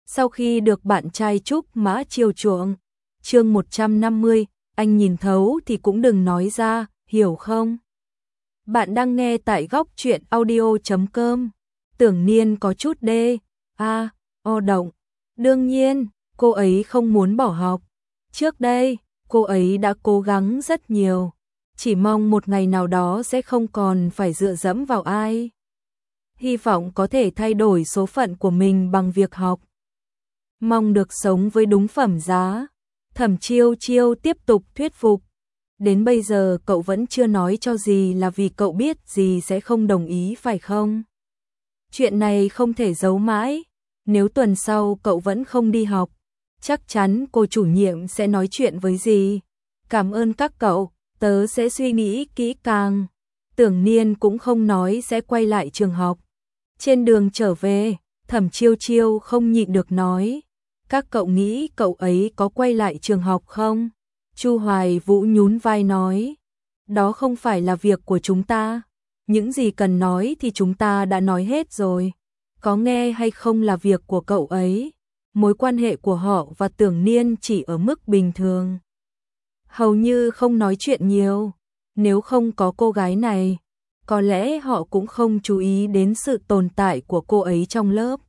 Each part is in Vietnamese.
sau khi được bạn trai Trúc Mã chiều chuộng. Chương 150, anh nhìn thấu thì cũng đừng nói ra, hiểu không? Bạn đang nghe tại góc truyện audio.com. Tưởng Niên có chút động. Đương nhiên, cô ấy không muốn bỏ học. Trước đây, cô ấy đã cố gắng rất nhiều, chỉ mong một ngày nào đó sẽ không còn phải dựa dẫm vào ai. Hy vọng có thể thay đổi số phận của mình bằng việc học. Mong được sống với đúng phẩm giá. Thẩm Chiêu Chiêu tiếp tục thuyết phục. Đến bây giờ cậu vẫn chưa nói cho dì là vì cậu biết dì sẽ không đồng ý phải không? Chuyện này không thể giấu mãi. Nếu tuần sau cậu vẫn không đi học, chắc chắn cô chủ nhiệm sẽ nói chuyện với dì. Cảm ơn các cậu, tớ sẽ suy nghĩ kỹ càng. Tưởng Niên cũng không nói sẽ quay lại trường học. Trên đường trở về, Thẩm Chiêu Chiêu không nhịn được nói. Các cậu nghĩ cậu ấy có quay lại trường học không? Chu Hoài Vũ nhún vai nói. Đó không phải là việc của chúng ta. Những gì cần nói thì chúng ta đã nói hết rồi. Có nghe hay không là việc của cậu ấy. Mối quan hệ của họ và Tưởng Niên chỉ ở mức bình thường. Hầu như không nói chuyện nhiều. Nếu không có cô gái này, có lẽ họ cũng không chú ý đến sự tồn tại của cô ấy trong lớp.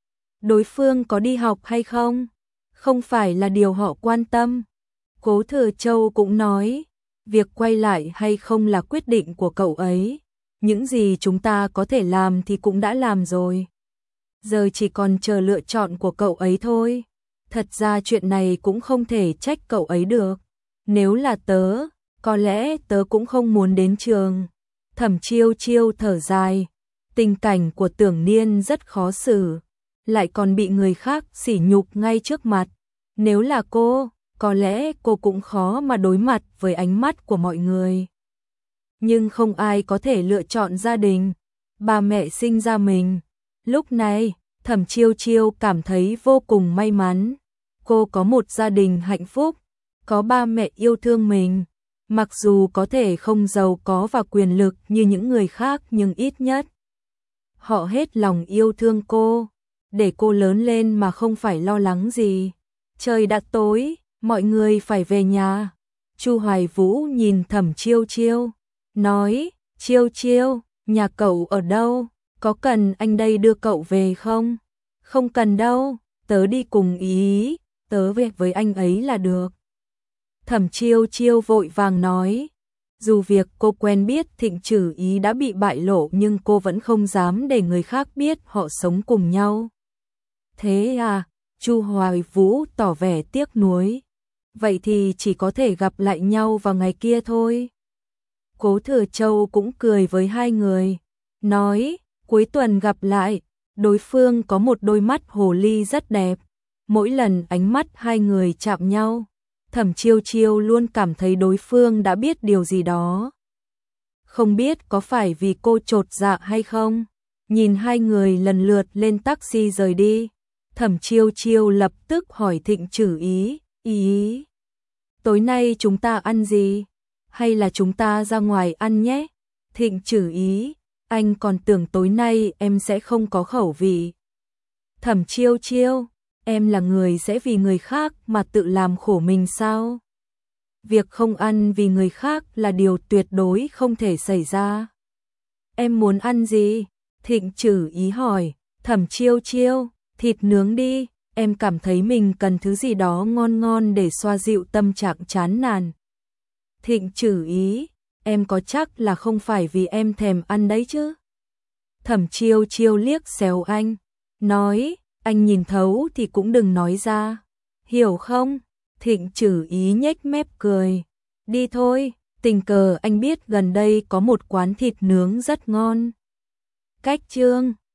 Đối phương có đi học hay không? Không phải là điều họ quan tâm. Cố Thừa Châu cũng nói, việc quay lại hay không là quyết định của cậu ấy. Những gì chúng ta có thể làm thì cũng đã làm rồi. Giờ chỉ còn chờ lựa chọn của cậu ấy thôi. Thật ra chuyện này cũng không thể trách cậu ấy được. Nếu là tớ, có lẽ tớ cũng không muốn đến trường. Thẩm Chiêu Chiêu thở dài. Tình cảnh của Tưởng Niên rất khó xử, lại còn bị người khác sỉ nhục ngay trước mặt. Nếu là cô, có lẽ cô cũng khó mà đối mặt với ánh mắt của mọi người. Nhưng không ai có thể lựa chọn gia đình. Ba mẹ sinh ra mình. Lúc này, Thẩm Chiêu Chiêu cảm thấy vô cùng may mắn. Cô có một gia đình hạnh phúc, có ba mẹ yêu thương mình. Mặc dù có thể không giàu có và quyền lực như những người khác nhưng ít nhất họ hết lòng yêu thương cô, để cô lớn lên mà không phải lo lắng gì. Trời đã tối, mọi người phải về nhà. Chu Hoài Vũ nhìn Thẩm Chiêu Chiêu, nói, Chiêu Chiêu, nhà cậu ở đâu? Có cần anh đây đưa cậu về không? Không cần đâu, tớ đi cùng ý, tớ về với anh ấy là được. Thẩm Chiêu Chiêu vội vàng nói, dù việc cô quen biết Thịnh Trử Ý đã bị bại lộ nhưng cô vẫn không dám để người khác biết họ sống cùng nhau. Thế à? Chu Hoài Vũ tỏ vẻ tiếc nuối. Vậy thì chỉ có thể gặp lại nhau vào ngày kia thôi. Cố Thừa Châu cũng cười với hai người, nói, cuối tuần gặp lại. Đối phương có một đôi mắt hồ ly rất đẹp. Mỗi lần ánh mắt hai người chạm nhau, Thẩm Chiêu Chiêu luôn cảm thấy đối phương đã biết điều gì đó. Không biết có phải vì cô chột dạ hay không? Nhìn hai người lần lượt lên taxi rời đi, Thẩm Chiêu Chiêu lập tức hỏi Thịnh Trử Ý, tối nay chúng ta ăn gì? Hay là chúng ta ra ngoài ăn nhé? Thịnh Trử Ý, anh còn tưởng tối nay em sẽ không có khẩu vị. Thẩm Chiêu Chiêu, em là người sẽ vì người khác mà tự làm khổ mình sao? Việc không ăn vì người khác là điều tuyệt đối không thể xảy ra. Em muốn ăn gì? Thịnh Trử Ý hỏi. Thẩm Chiêu Chiêu, thịt nướng đi, em cảm thấy mình cần thứ gì đó ngon ngon để xoa dịu tâm trạng chán nản. Thịnh Trử Ý, em có chắc là không phải vì em thèm ăn đấy chứ? Thẩm Chiêu Chiêu liếc xéo anh, nói, anh nhìn thấu thì cũng đừng nói ra, hiểu không? Thịnh Trử Ý nhếch mép cười, đi thôi, tình cờ anh biết gần đây có một quán thịt nướng rất ngon. Cách Trương,